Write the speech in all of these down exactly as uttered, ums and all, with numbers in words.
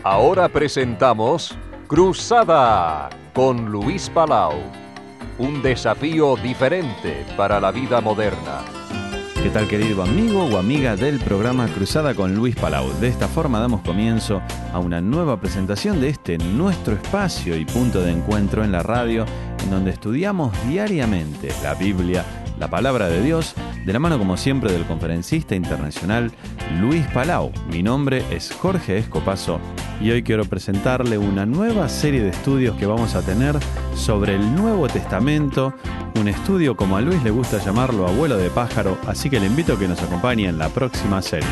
Ahora presentamos Cruzada con Luis Palau. Un desafío diferente para la vida moderna. ¿Qué tal, querido amigo o amiga del programa Cruzada con Luis Palau? De esta forma damos comienzo a una nueva presentación de este nuestro espacio y punto de encuentro en la radio, en donde estudiamos diariamente la Biblia, la palabra de Dios, de la mano como siempre del conferencista internacional Luis Palau. Mi nombre es Jorge Escopazo y hoy quiero presentarle una nueva serie de estudios que vamos a tener sobre el Nuevo Testamento, un estudio como a Luis le gusta llamarlo abuelo de pájaro, así que le invito a que nos acompañe en la próxima serie.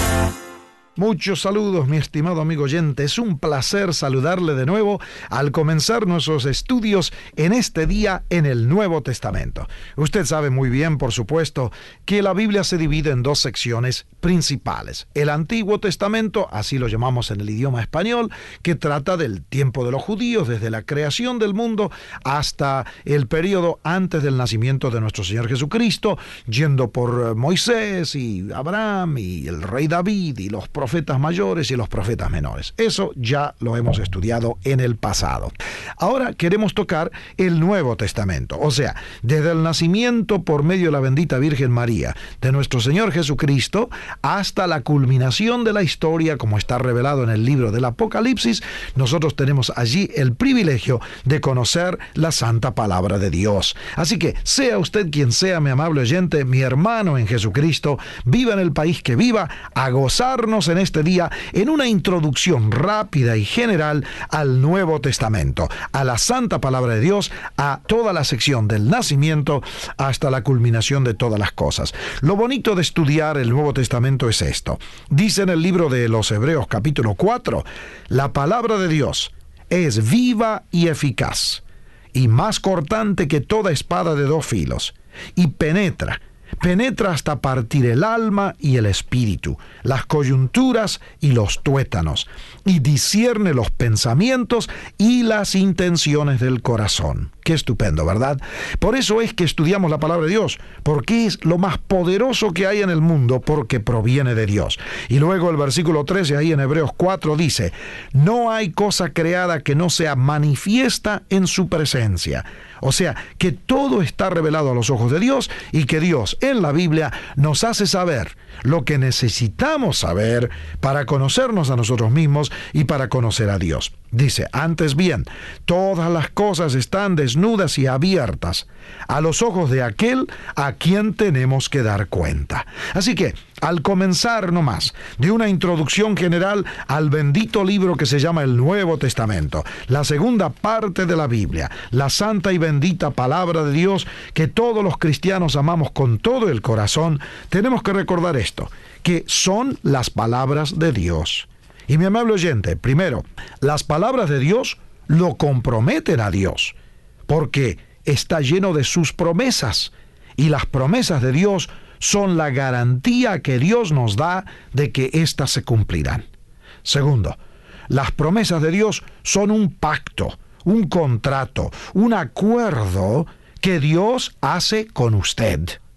Muchos saludos, mi estimado amigo oyente. Es un placer saludarle de nuevo al comenzar nuestros estudios en este día en el Nuevo Testamento. Usted sabe muy bien, por supuesto, que la Biblia se divide en dos secciones principales. El Antiguo Testamento, así lo llamamos en el idioma español, que trata del tiempo de los judíos, desde la creación del mundo hasta el periodo antes del nacimiento de nuestro Señor Jesucristo, yendo por Moisés y Abraham y el rey David y los profetas mayores y los profetas menores. Eso ya lo hemos estudiado en el pasado. Ahora queremos tocar el Nuevo Testamento, o sea, desde el nacimiento por medio de la bendita Virgen María de nuestro Señor Jesucristo hasta la culminación de la historia, como está revelado en el libro del Apocalipsis. Nosotros tenemos allí el privilegio de conocer la santa palabra de Dios. Así que, sea usted quien sea, mi amable oyente, mi hermano en Jesucristo, viva en el país que viva, a gozarnos en este día en una introducción rápida y general al Nuevo Testamento, a la santa palabra de Dios, a toda la sección del nacimiento hasta la culminación de todas las cosas. Lo bonito de estudiar el Nuevo Testamento es esto. Dice en el libro de los Hebreos capítulo cuatro, la palabra de Dios es viva y eficaz, y más cortante que toda espada de dos filos, y penetra, penetra hasta partir el alma y el espíritu, las coyunturas y los tuétanos, y discierne los pensamientos y las intenciones del corazón. Qué estupendo, ¿verdad? Por eso es que estudiamos la palabra de Dios, porque es lo más poderoso que hay en el mundo, porque proviene de Dios. Y luego el versículo trece ahí en Hebreos cuatro dice, no hay cosa creada que no sea manifiesta en su presencia. O sea, que todo está revelado a los ojos de Dios y que Dios en la Biblia nos hace saber lo que necesitamos saber para conocernos a nosotros mismos y para conocer a Dios. Dice, antes bien, todas las cosas están desnudas y abiertas a los ojos de aquel a quien tenemos que dar cuenta. Así que, al comenzar nomás de una introducción general al bendito libro que se llama el Nuevo Testamento, la segunda parte de la Biblia, la santa y bendita palabra de Dios que todos los cristianos amamos con todo el corazón, tenemos que recordar esto, que son las palabras de Dios. Y mi amable oyente, primero, las palabras de Dios lo comprometen a Dios, porque está lleno de sus promesas, y las promesas de Dios son la garantía que Dios nos da de que éstas se cumplirán. Segundo, las promesas de Dios son un pacto, un contrato, un acuerdo que Dios hace con usted.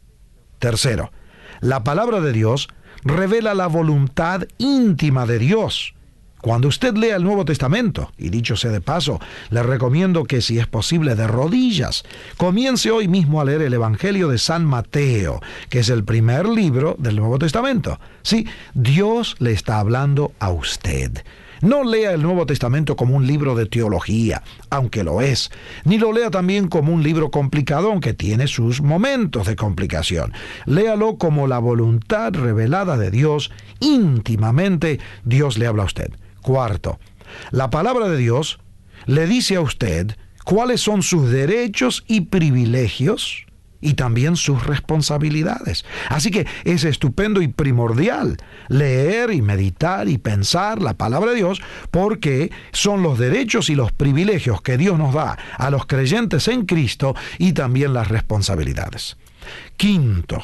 Tercero, la palabra de Dios revela la voluntad íntima de Dios. Cuando usted lea el Nuevo Testamento, y dicho sea de paso, le recomiendo que si es posible de rodillas, comience hoy mismo a leer el Evangelio de San Mateo, que es el primer libro del Nuevo Testamento. Sí, Dios le está hablando a usted. No lea el Nuevo Testamento como un libro de teología, aunque lo es, ni lo lea también como un libro complicado, aunque tiene sus momentos de complicación. Léalo como la voluntad revelada de Dios, íntimamente Dios le habla a usted. Cuarto, la palabra de Dios le dice a usted cuáles son sus derechos y privilegios y también sus responsabilidades. Así que es estupendo y primordial leer y meditar y pensar la palabra de Dios, porque son los derechos y los privilegios que Dios nos da a los creyentes en Cristo y también las responsabilidades. Quinto,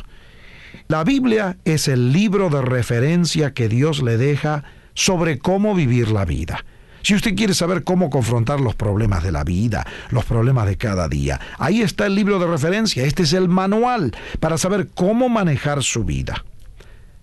la Biblia es el libro de referencia que Dios le deja sobre cómo vivir la vida. Si usted quiere saber cómo confrontar los problemas de la vida, los problemas de cada día, ahí está el libro de referencia. Este es el manual para saber cómo manejar su vida.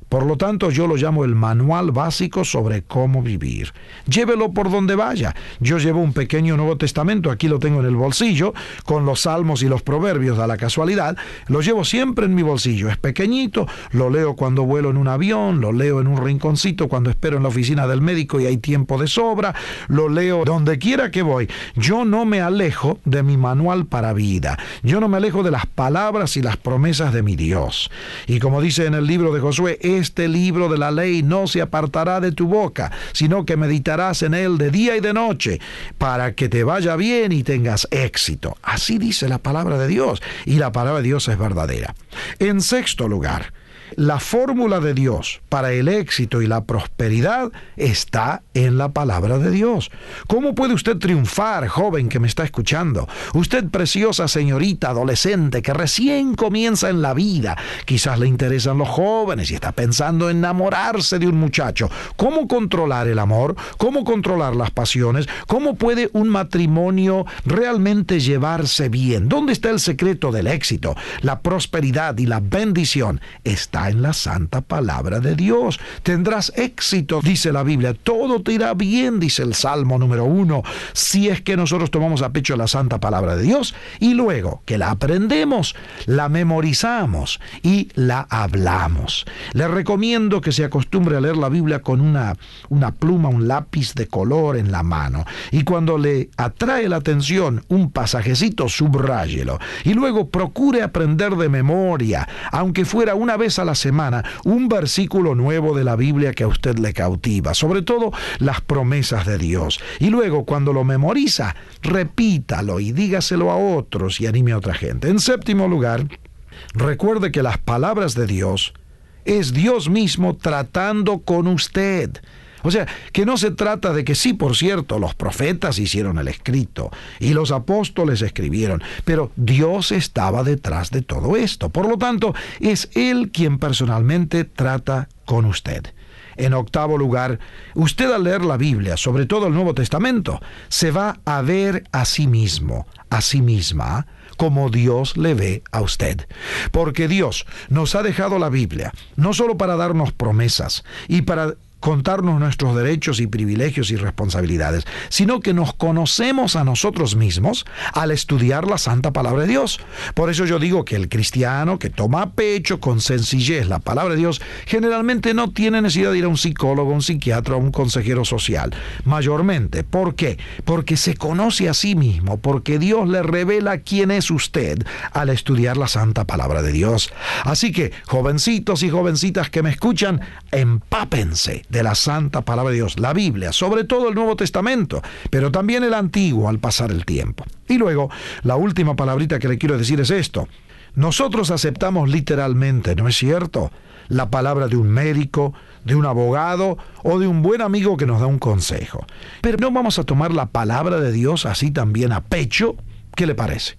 Por lo tanto, yo lo llamo el manual básico sobre cómo vivir. Llévelo por donde vaya. Yo llevo un pequeño Nuevo Testamento, aquí lo tengo en el bolsillo, con los salmos y los proverbios, a la casualidad. Lo llevo siempre en mi bolsillo. Es pequeñito, lo leo cuando vuelo en un avión, lo leo en un rinconcito cuando espero en la oficina del médico y hay tiempo de sobra, lo leo donde quiera que voy. Yo no me alejo de mi manual para vida. Yo no me alejo de las palabras y las promesas de mi Dios. Y como dice en el libro de Josué, este libro de la ley no se apartará de tu boca, sino que meditarás en él de día y de noche, para que te vaya bien y tengas éxito. Así dice la palabra de Dios, y la palabra de Dios es verdadera. En sexto lugar, la fórmula de Dios para el éxito y la prosperidad está en la palabra de Dios. ¿Cómo puede usted triunfar, joven que me está escuchando? Usted, preciosa señorita adolescente que recién comienza en la vida, quizás le interesan los jóvenes y está pensando en enamorarse de un muchacho. ¿Cómo controlar el amor? ¿Cómo controlar las pasiones? ¿Cómo puede un matrimonio realmente llevarse bien? ¿Dónde está el secreto del éxito, la prosperidad y la bendición? Está en la santa palabra de Dios. Tendrás éxito, dice la Biblia. Todo te irá bien, dice el Salmo número uno, si es que nosotros tomamos a pecho la santa palabra de Dios y luego que la aprendemos, la memorizamos y la hablamos. Le recomiendo que se acostumbre a leer la Biblia con una, una pluma, un lápiz de color en la mano, y cuando le atrae la atención un pasajecito, subráyelo y luego procure aprender de memoria, aunque fuera una vez a la semana, un versículo nuevo de la Biblia que a usted le cautiva, sobre todo las promesas de Dios. Y luego, cuando lo memoriza, repítalo y dígaselo a otros y anime a otra gente. En séptimo lugar, recuerde que las palabras de Dios es Dios mismo tratando con usted. O sea, que no se trata de que sí, por cierto, los profetas hicieron el escrito y los apóstoles escribieron, pero Dios estaba detrás de todo esto. Por lo tanto, es Él quien personalmente trata con usted. En octavo lugar, usted al leer la Biblia, sobre todo el Nuevo Testamento, se va a ver a sí mismo, a sí misma, como Dios le ve a usted. Porque Dios nos ha dejado la Biblia, no solo para darnos promesas y para contarnos nuestros derechos y privilegios y responsabilidades, sino que nos conocemos a nosotros mismos al estudiar la santa palabra de Dios. Por eso yo digo que el cristiano que toma a pecho con sencillez la palabra de Dios, generalmente no tiene necesidad de ir a un psicólogo, un psiquiatra o un consejero social. Mayormente. ¿Por qué? Porque se conoce a sí mismo, porque Dios le revela quién es usted al estudiar la santa palabra de Dios. Así que, jovencitos y jovencitas que me escuchan, empápense de la santa palabra de Dios, la Biblia, sobre todo el Nuevo Testamento, pero también el Antiguo al pasar el tiempo. Y luego, la última palabrita que le quiero decir es esto. Nosotros aceptamos literalmente, ¿no es cierto?, la palabra de un médico, de un abogado o de un buen amigo que nos da un consejo. Pero no vamos a tomar la palabra de Dios así también a pecho. ¿Qué le parece?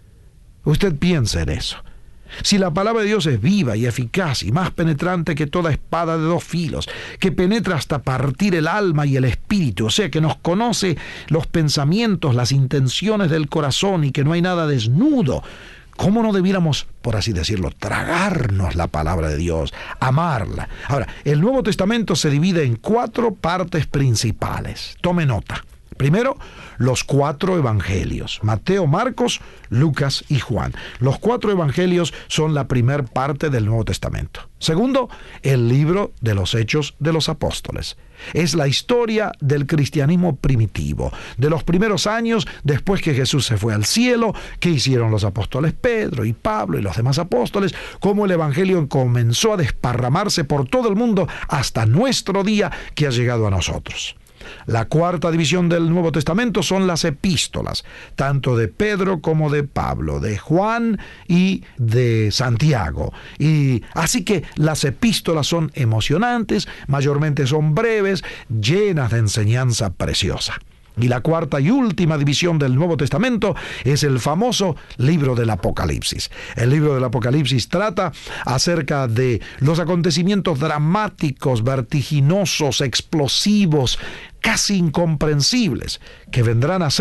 Usted piensa en eso. Si la palabra de Dios es viva y eficaz y más penetrante que toda espada de dos filos, que penetra hasta partir el alma y el espíritu, o sea, que nos conoce los pensamientos, las intenciones del corazón y que no hay nada desnudo, ¿cómo no debiéramos, por así decirlo, tragarnos la palabra de Dios, amarla? Ahora, el Nuevo Testamento se divide en cuatro partes principales. Tome nota. Primero, los cuatro evangelios, Mateo, Marcos, Lucas y Juan. Los cuatro evangelios son la primer parte del Nuevo Testamento. Segundo, el libro de los Hechos de los Apóstoles. Es la historia del cristianismo primitivo, de los primeros años después que Jesús se fue al cielo, qué hicieron los apóstoles Pedro y Pablo y los demás apóstoles, cómo el evangelio comenzó a desparramarse por todo el mundo hasta nuestro día que ha llegado a nosotros. La cuarta división del Nuevo Testamento son las epístolas, tanto de Pedro como de Pablo, de Juan y de Santiago. Y así que las epístolas son emocionantes, mayormente son breves, llenas de enseñanza preciosa. Y la cuarta y última división del Nuevo Testamento es el famoso libro del Apocalipsis. El libro del Apocalipsis trata acerca de los acontecimientos dramáticos, vertiginosos, explosivos, casi incomprensibles, que vendrán a ser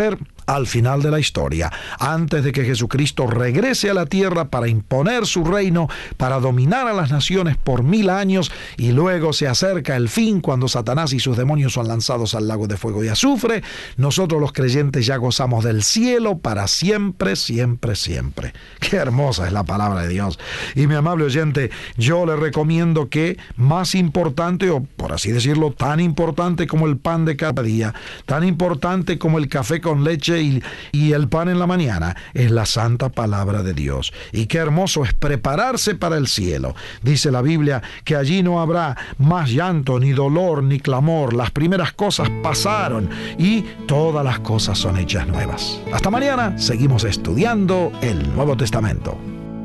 al final de la historia, antes de que Jesucristo regrese a la tierra para imponer su reino, para dominar a las naciones por mil años, y luego se acerca el fin cuando Satanás y sus demonios son lanzados al lago de fuego y azufre. Nosotros los creyentes ya gozamos del cielo para siempre, siempre, siempre. Qué hermosa es la palabra de Dios. Y mi amable oyente, yo le recomiendo que más importante, o por así decirlo, tan importante como el pan de cada día, tan importante como el café con leche y, y el pan en la mañana, es la santa palabra de Dios. Y qué hermoso es prepararse para el cielo. Dice la Biblia que allí no habrá más llanto, ni dolor, ni clamor. Las primeras cosas pasaron y todas las cosas son hechas nuevas. Hasta mañana, seguimos estudiando el Nuevo Testamento.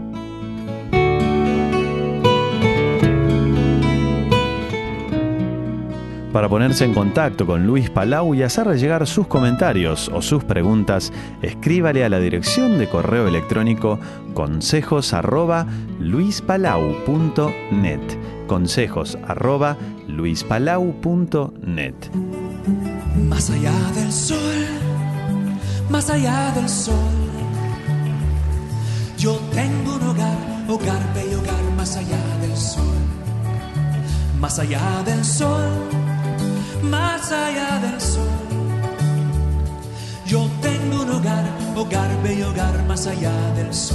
Para ponerse en contacto con Luis Palau y hacerle llegar sus comentarios o sus preguntas, escríbale a la dirección de correo electrónico consejos arroba luispalau punto net. Consejos arroba luispalau punto net. Más allá del sol, más allá del sol, yo tengo un hogar, hogar, bello hogar, más allá del sol, más allá del sol. Más allá del sol, yo tengo un hogar, hogar, bello hogar, más allá del sol.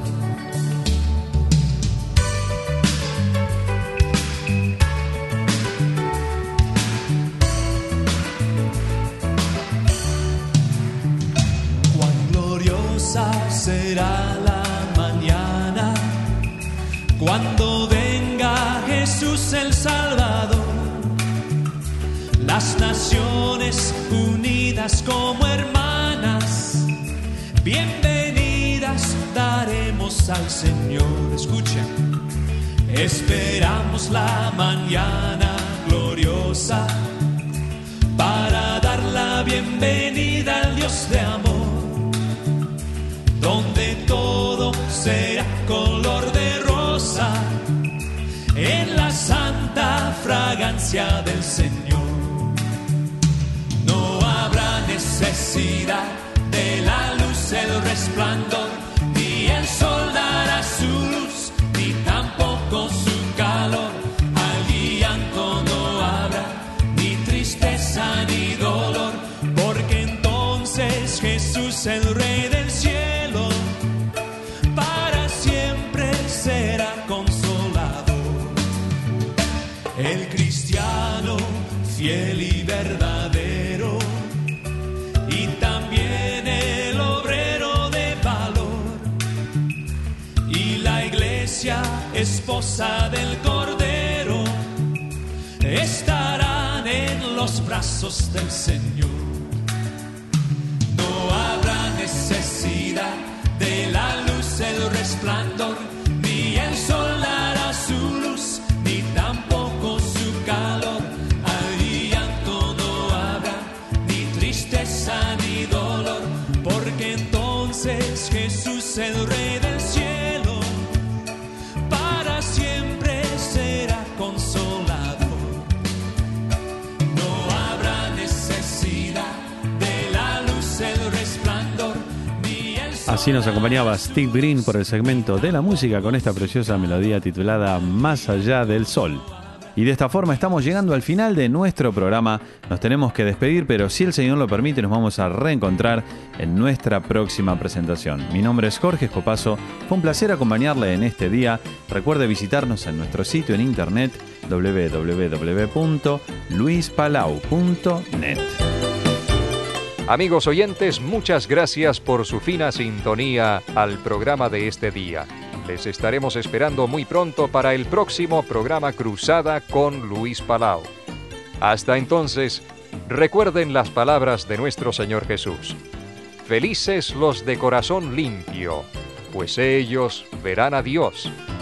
Cuán gloriosa será la mañana cuando venga Jesús el Salvador. Las naciones unidas como hermanas, bienvenidas daremos al Señor. Escuchen, esperamos la mañana gloriosa para dar la bienvenida al Dios de amor, donde todo será color de rosa en la santa fragancia del Señor. Necesidad de la luz, el resplandor, ni el sol dará su luz, ni tampoco su calor. Allí llanto no habrá, ni tristeza ni dolor, porque entonces Jesús, el Rey del cielo, para siempre será consolador. El cristiano fiel y verdadero, y también el obrero de valor, y la iglesia, esposa del Cordero, estarán en los brazos del Señor. No habrá necesidad de la luz, el resplandor, ni el sol dará su luz, ni tampoco su calor. Ni dolor, porque entonces Jesús, el Rey del cielo, para siempre será consolador. No habrá necesidad de la luz, el resplandor, ni el sol. Así nos acompañaba Steve Green por el segmento de la música con esta preciosa melodía titulada Más allá del sol. Y de esta forma estamos llegando al final de nuestro programa. Nos tenemos que despedir, pero si el Señor lo permite, nos vamos a reencontrar en nuestra próxima presentación. Mi nombre es Jorge Escopazo. Fue un placer acompañarle en este día. Recuerde visitarnos en nuestro sitio en internet doble u doble u doble u punto luis palau punto net. Amigos oyentes, muchas gracias por su fina sintonía al programa de este día. Les estaremos esperando muy pronto para el próximo programa Cruzada con Luis Palau. Hasta entonces, recuerden las palabras de nuestro Señor Jesús. Felices los de corazón limpio, pues ellos verán a Dios.